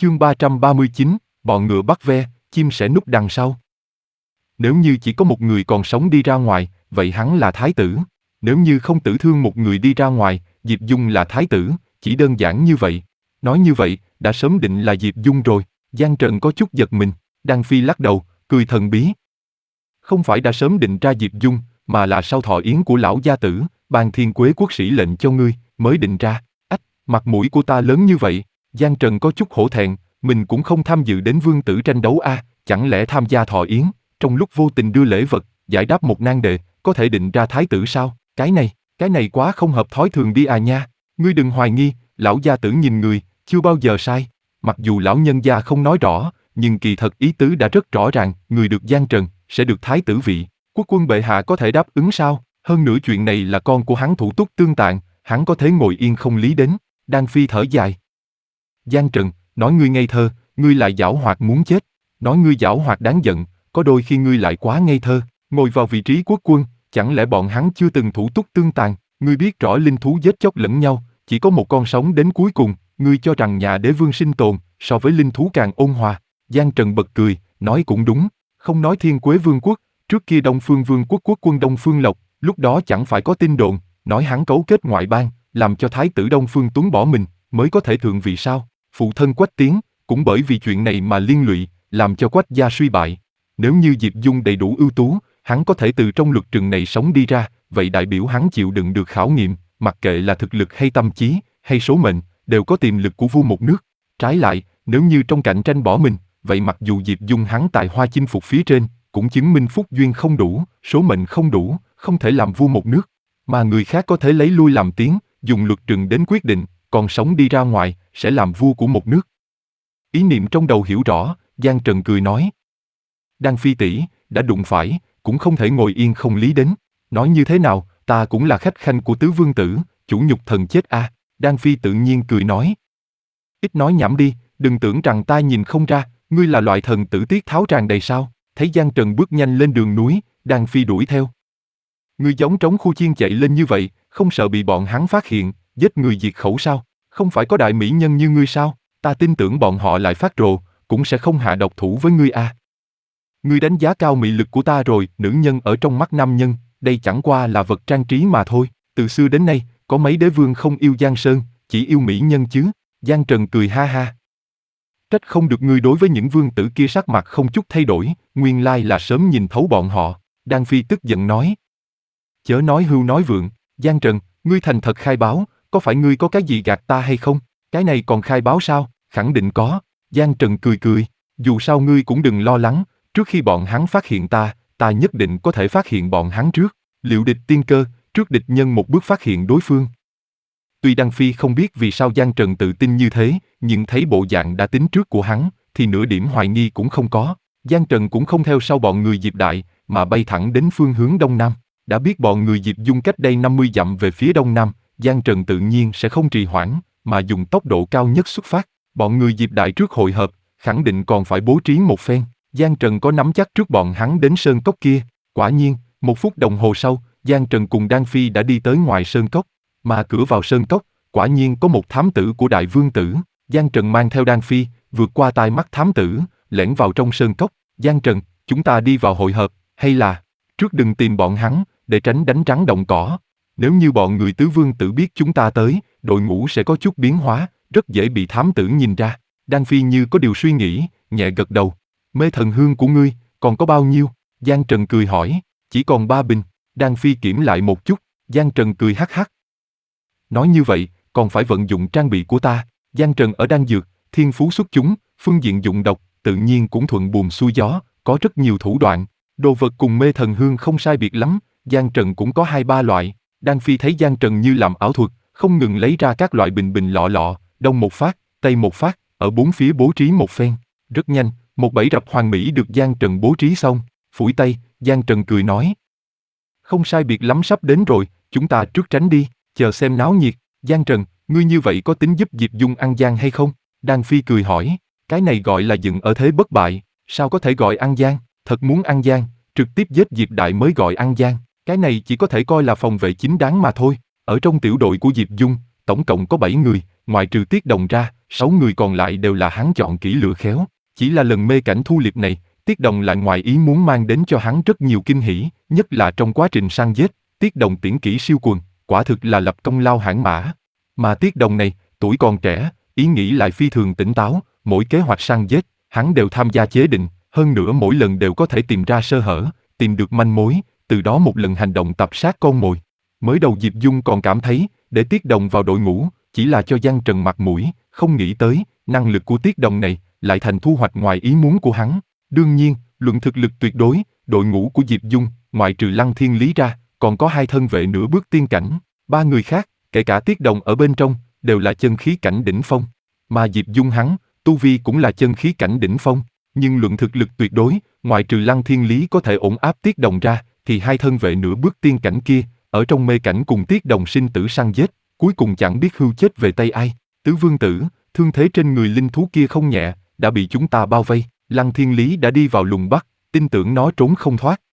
Chương 339, bọn ngựa bắt ve, chim sẻ núp đằng sau. Nếu như chỉ có một người còn sống đi ra ngoài, vậy hắn là thái tử. Nếu như không tử thương một người đi ra ngoài, Diệp Dung là thái tử, chỉ đơn giản như vậy. Nói như vậy, đã sớm định là Diệp Dung rồi. Giang Trần có chút giật mình, Đan Phi lắc đầu, cười thần bí. Không phải đã sớm định ra Diệp Dung, mà là sau thọ yến của lão gia tử, ban Thiên Quế quốc sĩ lệnh cho ngươi, mới định ra. Ách, mặt mũi của ta lớn như vậy. Giang Trần có chút hổ thẹn, mình cũng không tham dự đến vương tử tranh đấu a, chẳng lẽ tham gia thọ yến, trong lúc vô tình đưa lễ vật, giải đáp một nan đề, có thể định ra thái tử sao? Cái này quá không hợp thói thường đi à nha. Ngươi đừng hoài nghi, lão gia tử nhìn người, chưa bao giờ sai. Mặc dù lão nhân gia không nói rõ, nhưng kỳ thật ý tứ đã rất rõ ràng, người được Giang Trần, sẽ được thái tử vị. Quốc quân bệ hạ có thể đáp ứng sao? Hơn nữa chuyện này là con của hắn thủ túc tương tạng, hắn có thể ngồi yên không lý đến. Đan Phi thở dài. Giang Trần, nói ngươi ngây thơ, ngươi lại giảo hoạt muốn chết. Nói ngươi giảo hoạt đáng giận, có đôi khi ngươi lại quá ngây thơ. Ngồi vào vị trí quốc quân, chẳng lẽ bọn hắn chưa từng thủ túc tương tàn? Ngươi biết rõ linh thú giết chóc lẫn nhau, chỉ có một con sống đến cuối cùng. Ngươi cho rằng nhà đế vương sinh tồn, so với linh thú càng ôn hòa. Giang Trần bật cười, nói cũng đúng. Không nói Thiên Quế vương quốc, trước kia Đông Phương vương quốc quốc quân Đông Phương Lộc, lúc đó chẳng phải có tin đồn, nói hắn cấu kết ngoại bang, làm cho thái tử Đông Phương Tuấn bỏ mình, mới có thể thượng vị sao? Phụ thân Quách Tiến, cũng bởi vì chuyện này mà liên lụy, làm cho Quách gia suy bại. Nếu như Diệp Dung đầy đủ ưu tú, hắn có thể từ trong luật trừng này sống đi ra, vậy đại biểu hắn chịu đựng được khảo nghiệm, mặc kệ là thực lực hay tâm trí, hay số mệnh, đều có tiềm lực của vua một nước. Trái lại, nếu như trong cạnh tranh bỏ mình, vậy mặc dù Diệp Dung hắn tài hoa chinh phục phía trên, cũng chứng minh phúc duyên không đủ, số mệnh không đủ, không thể làm vua một nước. Mà người khác có thể lấy lui làm tiếng, dùng luật trừng đến quyết định, còn sống đi ra ngoài, sẽ làm vua của một nước. Ý niệm trong đầu hiểu rõ, Giang Trần cười nói. Đan Phi tỷ, đã đụng phải, cũng không thể ngồi yên không lý đến. Nói như thế nào, ta cũng là khách khanh của tứ vương tử, chủ nhục thần chết a. Đan Phi tự nhiên cười nói. Ít nói nhảm đi, đừng tưởng rằng ta nhìn không ra, ngươi là loại thần tử tiết tháo tràn đầy sao? Thấy Giang Trần bước nhanh lên đường núi, Đan Phi đuổi theo. Ngươi giống trống khu chiên chạy lên như vậy, không sợ bị bọn hắn phát hiện, giết người diệt khẩu sao? Không phải có đại mỹ nhân như ngươi sao? Ta tin tưởng bọn họ lại phát rồ, cũng sẽ không hạ độc thủ với ngươi a. Ngươi đánh giá cao mị lực của ta rồi, nữ nhân ở trong mắt nam nhân, đây chẳng qua là vật trang trí mà thôi. Từ xưa đến nay, có mấy đế vương không yêu Giang Sơn, chỉ yêu mỹ nhân chứ? Giang Trần cười ha ha. Trách không được ngươi đối với những vương tử kia sắc mặt không chút thay đổi, nguyên lai là sớm nhìn thấu bọn họ. Đan Phi tức giận nói. Chớ nói hưu nói vượng, Giang Trần, ngươi thành thật khai báo, có phải ngươi có cái gì gạt ta hay không? Cái này còn khai báo sao? Khẳng định có. Giang Trần cười cười, dù sao ngươi cũng đừng lo lắng, trước khi bọn hắn phát hiện ta nhất định có thể phát hiện bọn hắn trước. Liệu địch tiên cơ, trước địch nhân một bước phát hiện đối phương. Tuy Đan Phi không biết vì sao Giang Trần tự tin như thế, nhưng thấy bộ dạng đã tính trước của hắn, thì nửa điểm hoài nghi cũng không có. Giang Trần cũng không theo sau bọn người Diệp Đại, mà bay thẳng đến phương hướng đông nam. Đã biết bọn người Diệp Dung cách đây 50 dặm về phía đông nam, Giang Trần tự nhiên sẽ không trì hoãn, mà dùng tốc độ cao nhất xuất phát. Bọn người Diệp Đại trước hội hợp, khẳng định còn phải bố trí một phen. Giang Trần có nắm chắc trước bọn hắn đến sơn cốc kia. Quả nhiên, 1 phút đồng hồ sau, Giang Trần cùng Đan Phi đã đi tới ngoài sơn cốc. Mà cửa vào sơn cốc, quả nhiên có một thám tử của đại vương tử. Giang Trần mang theo Đan Phi, vượt qua tai mắt thám tử, lẻn vào trong sơn cốc. Giang Trần, chúng ta đi vào hội hợp, hay là trước đừng tìm bọn hắn, để tránh đánh rắn động cỏ. Nếu như bọn người tứ vương tử biết chúng ta tới, đội ngũ sẽ có chút biến hóa, rất dễ bị thám tử nhìn ra. Đan Phi như có điều suy nghĩ, nhẹ gật đầu. Mê thần hương của ngươi, còn có bao nhiêu? Giang Trần cười hỏi. Chỉ còn 3 bình. Đan Phi kiểm lại một chút. Giang Trần cười hắc hắc. Nói như vậy, còn phải vận dụng trang bị của ta. Giang Trần ở đan dược, thiên phú xuất chúng, phương diện dụng độc, tự nhiên cũng thuận buồm xuôi gió, có rất nhiều thủ đoạn. Đồ vật cùng mê thần hương không sai biệt lắm, Giang Trần cũng có 2-3 loại. Đan Phi thấy Giang Trần như làm ảo thuật, không ngừng lấy ra các loại bình bình lọ lọ, đông một phát, tây một phát, ở 4 phía bố trí một phen. Rất nhanh, một bẫy rập hoàn mỹ được Giang Trần bố trí xong. Phủi tay, Giang Trần cười nói. Không sai biệt lắm sắp đến rồi, chúng ta trước tránh đi, chờ xem náo nhiệt. Giang Trần, ngươi như vậy có tính giúp Diệp Dung ăn gian hay không? Đan Phi cười hỏi. Cái này gọi là dựng ở thế bất bại, sao có thể gọi ăn gian? Thật muốn ăn gian, trực tiếp giết Diệp Đại mới gọi ăn gian. Cái này chỉ có thể coi là phòng vệ chính đáng mà thôi. Ở trong tiểu đội của Diệp Dung, tổng cộng có 7 người, ngoại trừ Tiết Đồng ra, 6 người còn lại đều là hắn chọn kỹ lựa khéo. Chỉ là lần mê cảnh thu liệp này, Tiết Đồng lại ngoài ý muốn mang đến cho hắn rất nhiều kinh hỉ, nhất là trong quá trình săn giết, Tiết Đồng tiễn kỹ siêu quần, quả thực là lập công lao hãn mã. Mà Tiết Đồng này, tuổi còn trẻ, ý nghĩ lại phi thường tỉnh táo, mỗi kế hoạch săn giết, hắn đều tham gia chế định, hơn nữa mỗi lần đều có thể tìm ra sơ hở, tìm được manh mối, từ đó một lần hành động tập sát con mồi. Mới đầu Diệp Dung còn cảm thấy, để Tiết Đồng vào đội ngũ, chỉ là cho Giang Trần mặt mũi, không nghĩ tới, năng lực của Tiết Đồng này, lại thành thu hoạch ngoài ý muốn của hắn. Đương nhiên, luận thực lực tuyệt đối, đội ngũ của Diệp Dung, ngoại trừ Lăng Thiên Lý ra, còn có 2 thân vệ nửa bước tiên cảnh, 3 người khác, kể cả Tiết Đồng ở bên trong, đều là chân khí cảnh đỉnh phong. Mà Diệp Dung hắn, tu vi cũng là chân khí cảnh đỉnh phong, nhưng luận thực lực tuyệt đối, ngoại trừ Lăng Thiên Lý có thể ổn áp Tiết Đồng ra, thì 2 thân vệ nửa bước tiên cảnh kia, ở trong mê cảnh cùng Tiết Đồng sinh tử săn giết, cuối cùng chẳng biết hưu chết về tay ai. Tứ Vương Tử, thương thế trên người linh thú kia không nhẹ, đã bị chúng ta bao vây, Lăng Thiên Lý đã đi vào lùng bắt, tin tưởng nó trốn không thoát.